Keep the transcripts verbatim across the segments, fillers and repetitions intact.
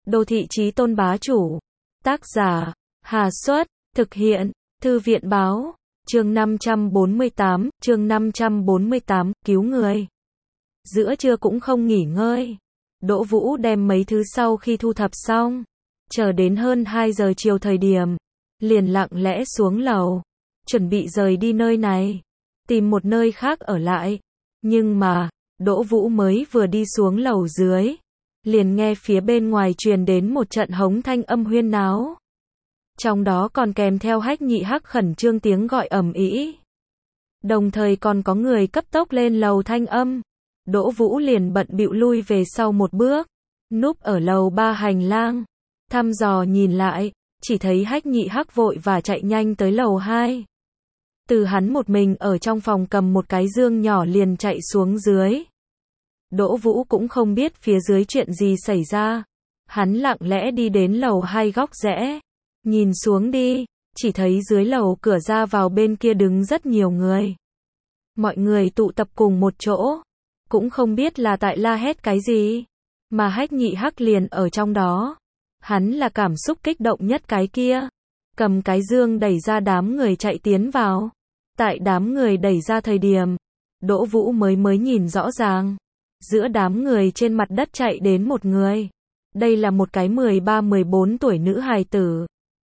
Đô thị chí tôn bá chủ. Tác giả, Hà Xuất, thực hiện, Thư viện báo, chương năm trăm bốn mươi tám, chương năm trăm bốn mươi tám, cứu người. Giữa trưa cũng không nghỉ ngơi. Đỗ Vũ đem mấy thứ sau khi thu thập xong, chờ đến hơn hai giờ chiều thời điểm, liền lặng lẽ xuống lầu, chuẩn bị rời đi nơi này, tìm một nơi khác ở lại. Nhưng mà, Đỗ Vũ mới vừa đi xuống lầu dưới, liền nghe phía bên ngoài truyền đến một trận hống thanh âm huyên náo. Trong đó còn kèm theo Hách Nhị Hắc khẩn trương tiếng gọi ầm ĩ. Đồng thời còn có người cấp tốc lên lầu thanh âm. Đỗ Vũ liền bận bịu lui về sau một bước, núp ở lầu ba hành lang, thăm dò nhìn lại, chỉ thấy Hách Nhị Hắc vội và chạy nhanh tới lầu hai. Từ hắn một mình ở trong phòng cầm một cái dương nhỏ liền chạy xuống dưới. Đỗ Vũ cũng không biết phía dưới chuyện gì xảy ra. Hắn lặng lẽ đi đến lầu hai góc rẽ, nhìn xuống đi, chỉ thấy dưới lầu cửa ra vào bên kia đứng rất nhiều người. Mọi người tụ tập cùng một chỗ, cũng không biết là tại la hét cái gì, mà Hách Nhị Hắc liền ở trong đó. Hắn là cảm xúc kích động nhất cái kia, cầm cái dương đẩy ra đám người chạy tiến vào. Tại đám người đẩy ra thời điểm, Đỗ Vũ mới mới nhìn rõ ràng. Giữa đám người trên mặt đất chạy đến một người. Đây là một cái mười ba mười bốn tuổi nữ hài tử.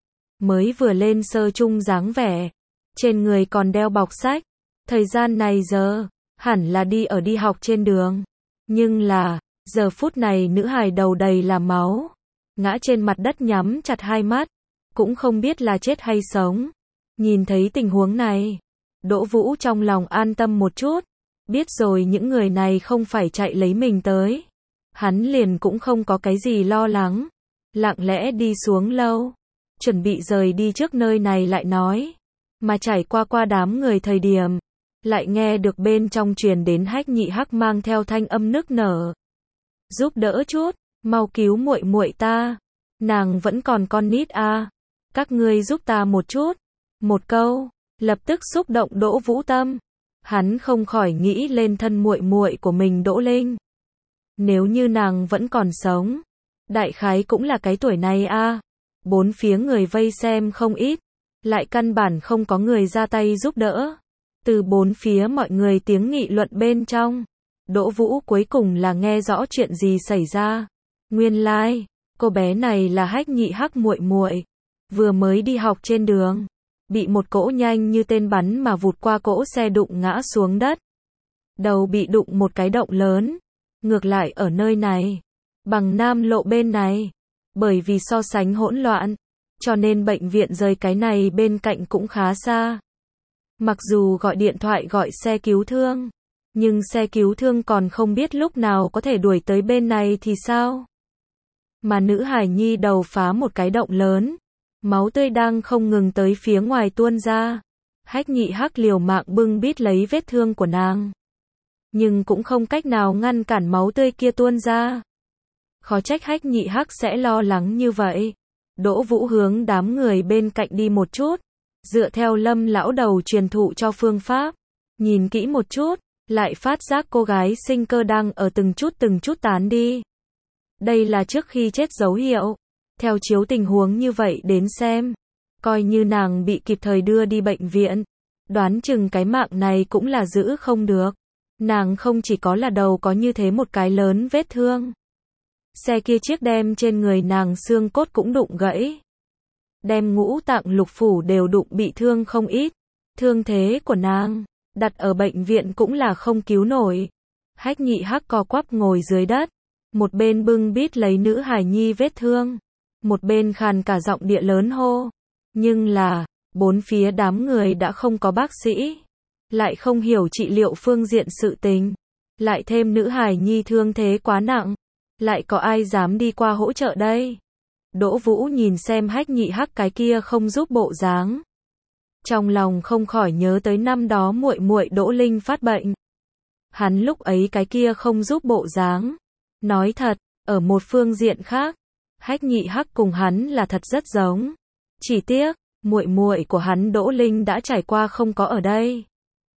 Mới vừa lên sơ trung dáng vẻ. Trên người còn đeo bọc sách. Thời gian này giờ, hẳn là đi ở đi học trên đường. Nhưng là, giờ phút này nữ hài đầu đầy là máu. Ngã trên mặt đất nhắm chặt hai mắt. Cũng không biết là chết hay sống. Nhìn thấy tình huống này, Đỗ Vũ trong lòng an tâm một chút. Biết rồi những người này không phải chạy lấy mình tới. Hắn liền cũng không có cái gì lo lắng. Lặng lẽ đi xuống lâu. Chuẩn bị rời đi trước nơi này lại nói. Mà trải qua qua đám người thời điểm. Lại nghe được bên trong truyền đến Hách Nhị Hắc mang theo thanh âm nức nở. Giúp đỡ chút, mau cứu muội muội ta. Nàng vẫn còn con nít a. Các ngươi giúp ta một chút. Một câu, lập tức xúc động Đỗ Vũ tâm. Hắn không khỏi nghĩ lên thân muội muội của mình Đỗ Linh. Nếu như nàng vẫn còn sống, đại khái cũng là cái tuổi này a. Bốn phía người vây xem không ít, lại căn bản không có người ra tay giúp đỡ. Từ bốn phía mọi người tiếng nghị luận bên trong, Đỗ Vũ cuối cùng là nghe rõ chuyện gì xảy ra. Nguyên lai, like, cô bé này là Hách Nhị Hắc muội muội, vừa mới đi học trên đường, bị một cỗ nhanh như tên bắn mà vụt qua cỗ xe đụng ngã xuống đất. Đầu bị đụng một cái động lớn. Ngược lại ở nơi này, bằng Nam Lộ bên này, bởi vì so sánh hỗn loạn, cho nên bệnh viện rời cái này bên cạnh cũng khá xa. Mặc dù gọi điện thoại gọi xe cứu thương, nhưng xe cứu thương còn không biết lúc nào có thể đuổi tới bên này thì sao. Mà nữ hài nhi đầu phá một cái động lớn. Máu tươi đang không ngừng tới phía ngoài tuôn ra. Hách Nhị Hắc liều mạng bưng bít lấy vết thương của nàng. Nhưng cũng không cách nào ngăn cản máu tươi kia tuôn ra. Khó trách Hách Nhị Hắc sẽ lo lắng như vậy. Đỗ Vũ hướng đám người bên cạnh đi một chút. Dựa theo Lâm lão đầu truyền thụ cho phương pháp. Nhìn kỹ một chút, lại phát giác cô gái sinh cơ đang ở từng chút từng chút tán đi. Đây là trước khi chết dấu hiệu. Theo chiếu tình huống như vậy đến xem, coi như nàng bị kịp thời đưa đi bệnh viện, đoán chừng cái mạng này cũng là giữ không được. Nàng không chỉ có là đầu có như thế một cái lớn vết thương. Xe kia chiếc đem trên người nàng xương cốt cũng đụng gãy. Đem ngũ tạng lục phủ đều đụng bị thương không ít. Thương thế của nàng, đặt ở bệnh viện cũng là không cứu nổi. Hách Nhị Hắc co quắp ngồi dưới đất, một bên bưng bít lấy nữ hài nhi vết thương. Một bên khàn cả giọng địa lớn hô. Nhưng là, bốn phía đám người đã không có bác sĩ. Lại không hiểu trị liệu phương diện sự tình. Lại thêm nữ hài nhi thương thế quá nặng. Lại có ai dám đi qua hỗ trợ đây? Đỗ Vũ nhìn xem Hách Nhị Hắc cái kia không giúp bộ dáng. Trong lòng không khỏi nhớ tới năm đó muội muội Đỗ Linh phát bệnh. Hắn lúc ấy cái kia không giúp bộ dáng. Nói thật, ở một phương diện khác, Hách Nhị Hắc cùng hắn là thật rất giống. Chỉ tiếc, muội muội của hắn Đỗ Linh đã trải qua không có ở đây.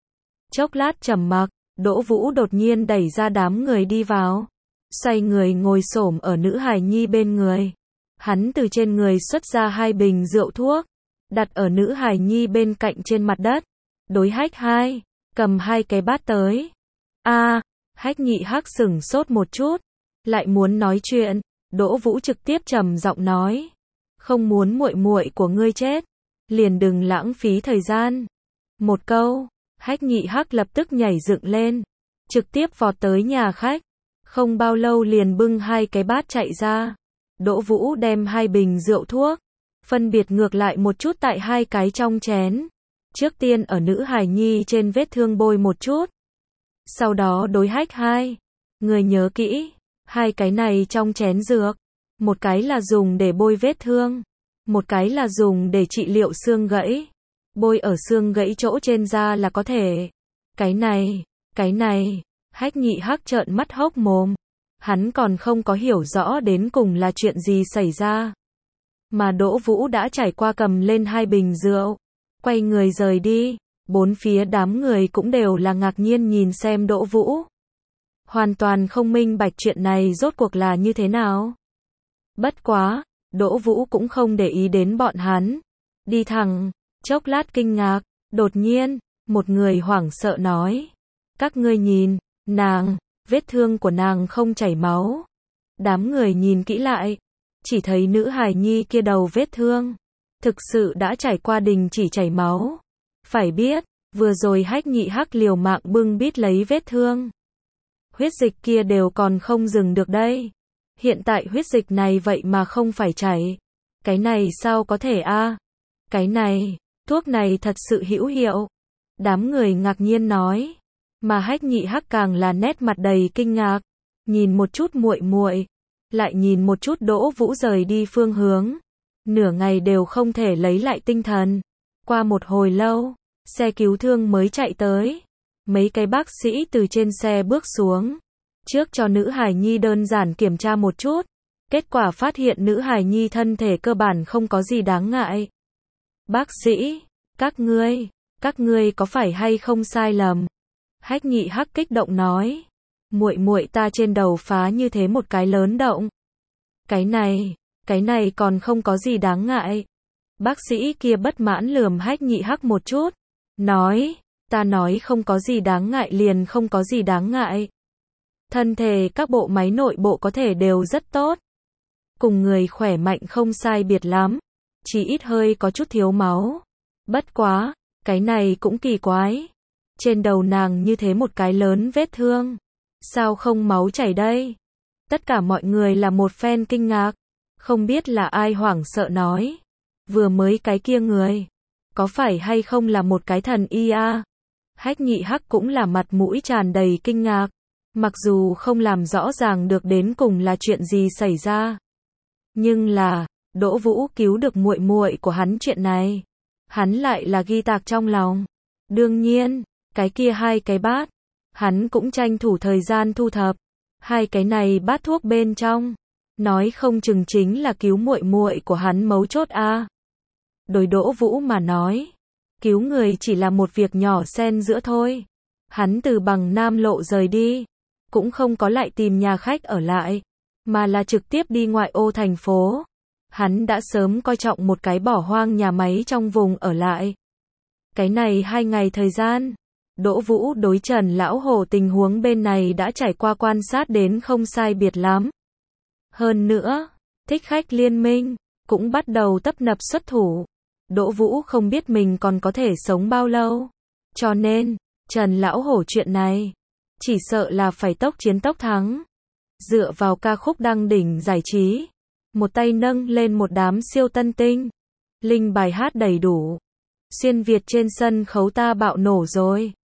Chốc lát trầm mặc, Đỗ Vũ đột nhiên đẩy ra đám người đi vào. Xoay người ngồi xổm ở nữ hài nhi bên người. Hắn từ trên người xuất ra hai bình rượu thuốc, đặt ở nữ hài nhi bên cạnh trên mặt đất. Đối Hách hai, cầm hai cái bát tới. A, Hách Nhị Hắc sửng sốt một chút, lại muốn nói chuyện, Đỗ Vũ trực tiếp trầm giọng nói, không muốn muội muội của ngươi chết, liền đừng lãng phí thời gian. Một câu, Hách Nhị Hắc lập tức nhảy dựng lên, trực tiếp vọt tới nhà khách, không bao lâu liền bưng hai cái bát chạy ra. Đỗ Vũ đem hai bình rượu thuốc, phân biệt ngược lại một chút tại hai cái trong chén. Trước tiên ở nữ hài nhi trên vết thương bôi một chút. Sau đó đối Hách hai, người nhớ kỹ, hai cái này trong chén dược, một cái là dùng để bôi vết thương, một cái là dùng để trị liệu xương gãy. Bôi ở xương gãy chỗ trên da là có thể. Cái này, cái này, Hách Nhị Hắc trợn mắt hốc mồm. Hắn còn không có hiểu rõ đến cùng là chuyện gì xảy ra. Mà Đỗ Vũ đã trải qua cầm lên hai bình rượu, quay người rời đi. Bốn phía đám người cũng đều là ngạc nhiên nhìn xem Đỗ Vũ. Hoàn toàn không minh bạch chuyện này rốt cuộc là như thế nào. Bất quá, Đỗ Vũ cũng không để ý đến bọn hắn. Đi thẳng, chốc lát kinh ngạc, đột nhiên, một người hoảng sợ nói. Các ngươi nhìn, nàng, vết thương của nàng không chảy máu. Đám người nhìn kỹ lại, chỉ thấy nữ hài nhi kia đầu vết thương, thực sự đã trải qua đình chỉ chảy máu. Phải biết, vừa rồi Hách Nhị Hắc liều mạng bưng bít lấy vết thương. Huyết dịch kia đều còn không dừng được đây. Hiện tại huyết dịch này vậy mà không phải chảy. Cái này sao có thể a? Cái này, thuốc này thật sự hữu hiệu. Đám người ngạc nhiên nói. Mà Hách Nhị Hắc càng là nét mặt đầy kinh ngạc. Nhìn một chút muội muội, lại nhìn một chút Đỗ Vũ rời đi phương hướng. Nửa ngày đều không thể lấy lại tinh thần. Qua một hồi lâu, xe cứu thương mới chạy tới. Mấy cái bác sĩ từ trên xe bước xuống. Trước cho nữ hài nhi đơn giản kiểm tra một chút. Kết quả phát hiện nữ hài nhi thân thể cơ bản không có gì đáng ngại. Bác sĩ, các ngươi, các ngươi có phải hay không sai lầm? Hách Nhị Hắc kích động nói. Muội muội ta trên đầu phá như thế một cái lớn động. Cái này, cái này còn không có gì đáng ngại. Bác sĩ kia bất mãn lườm Hách Nhị Hắc một chút. Nói, ta nói không có gì đáng ngại liền không có gì đáng ngại. Thân thể các bộ máy nội bộ có thể đều rất tốt. Cùng người khỏe mạnh không sai biệt lắm. Chỉ ít hơi có chút thiếu máu. Bất quá, cái này cũng kỳ quái. Trên đầu nàng như thế một cái lớn vết thương. Sao không máu chảy đây? Tất cả mọi người là một phen kinh ngạc. Không biết là ai hoảng sợ nói. Vừa mới cái kia người. Có phải hay không là một cái thần y a? Hách Nhị Hắc cũng là mặt mũi tràn đầy kinh ngạc. Mặc dù không làm rõ ràng được đến cùng là chuyện gì xảy ra. Nhưng là, Đỗ Vũ cứu được muội muội của hắn chuyện này. Hắn lại là ghi tạc trong lòng. Đương nhiên, cái kia hai cái bát. Hắn cũng tranh thủ thời gian thu thập. Hai cái này bát thuốc bên trong. Nói không chừng chính là cứu muội muội của hắn mấu chốt a. Đối Đỗ Vũ mà nói. Cứu người chỉ là một việc nhỏ xen giữa thôi. Hắn từ Bằng Nam Lộ rời đi. Cũng không có lại tìm nhà khách ở lại. Mà là trực tiếp đi ngoại ô thành phố. Hắn đã sớm coi trọng một cái bỏ hoang nhà máy trong vùng ở lại. Cái này hai ngày thời gian. Đỗ Vũ đối Trần Lão Hổ tình huống bên này đã trải qua quan sát đến không sai biệt lắm. Hơn nữa, Thích Khách Liên Minh cũng bắt đầu tấp nập xuất thủ. Đỗ Vũ không biết mình còn có thể sống bao lâu. Cho nên, Trần Lão Hổ chuyện này, chỉ sợ là phải tốc chiến tốc thắng. Dựa vào ca khúc đăng đỉnh giải trí. Một tay nâng lên một đám siêu tân tinh. Linh bài hát đầy đủ. Xuyên Việt trên sân khấu ta bạo nổ rồi.